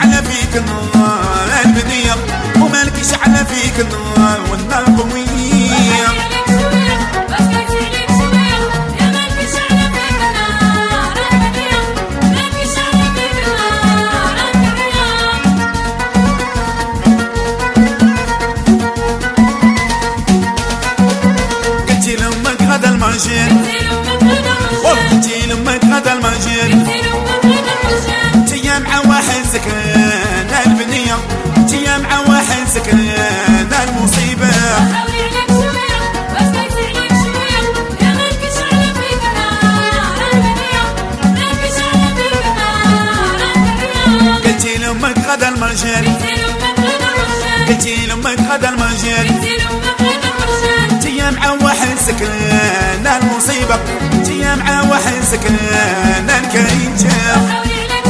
على فيك النار البنية ومالكش على فيك النار والنار قوية. قلتي لأمك هذا المرجان قلتي لأمك هذا المرجان تيا مع واحد سكران البنية تيا مع واحد سكران المصيبة. قلتي لأمك هذا المرجان قلتي لأمك هذا المرجان تيا مع واحد سكران المصيبة تيا مع واحد سكران الكريجة.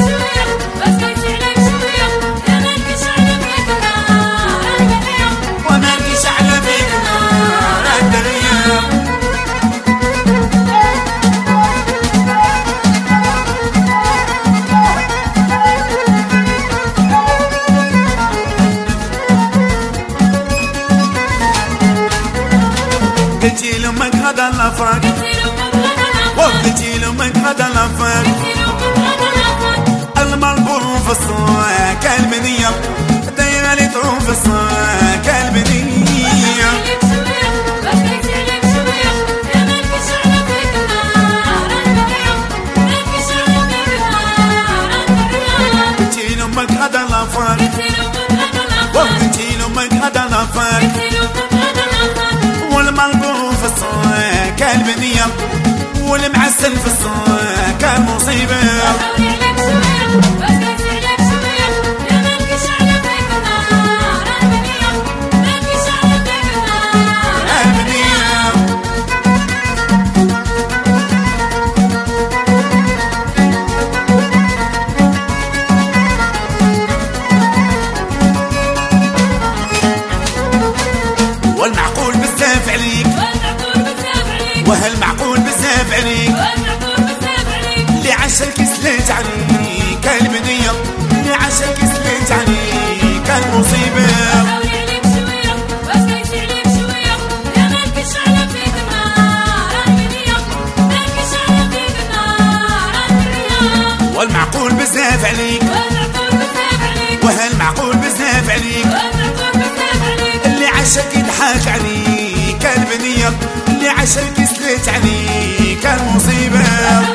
قلتي لأمك هذا الأفراق قلتي لأمك هذا الأفراق المربور في الصاك البنية دايرة لي طروف الصاك البنية. قلتي لأمك هذا الأفراق قلتي لأمك هذا الأفراق والمربور في الصاك البنية والمعسل في الصاك المصيبة. والمعقول بزاف عليك وهل معقول بزاف عليك اللي عاشك سليت عليك البنية اللي عاشك سليت عليك المصيبة. والمعقول بزاف عليك وهل معقول بزاف عليك اللي عاشك يضحك عليك البنية اللي عاشك سليت عليك المصيبة.